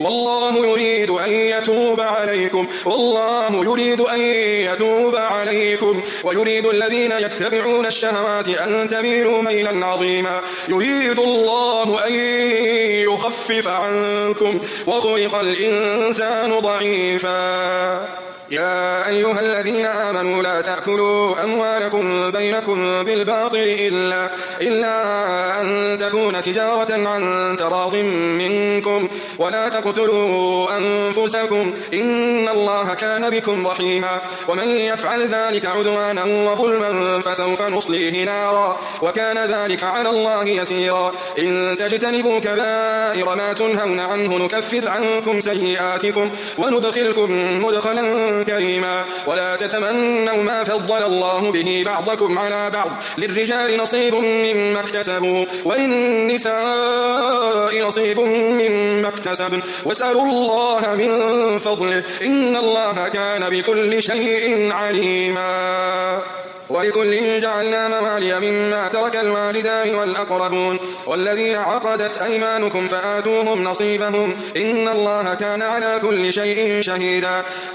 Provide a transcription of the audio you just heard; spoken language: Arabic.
والله يريد أن يتوب عليكم ويريد الذين يتبعون الشهوات أن تميلوا ميلا عظيما. يريد الله أن يخفف عنكم وخلق الإنسان ضعيفا. يا أيها الذين آمنوا لا تأكلوا أموالكم بينكم بالباطل إلا أن تكون تجارة عن تراض منكم ولا تقتلوا أنفسكم إن الله كان بكم رحيما. ومن يفعل ذلك عدوانا وظلما فسوف نصليه نارا وكان ذلك على الله يسيرا. إن تجتنبوا كبائر ما تنهون عنه نكفر عنكم سيئاتكم وندخلكم مدخلا كريما. ولا تتمنوا ما فضل الله به بعضكم على بعض للرجال نصيب مما اكتسبوا وللنساء نصيب مما اكتسبن واسألوا الله من فضله إن الله كان بكل شيء عليما. ولكل جعلنا موالي مما ترك الوالدان والأقربون والذين عقدت أيمانكم فآتوهم نصيبهم إن الله كان على كل شيء شهيدا.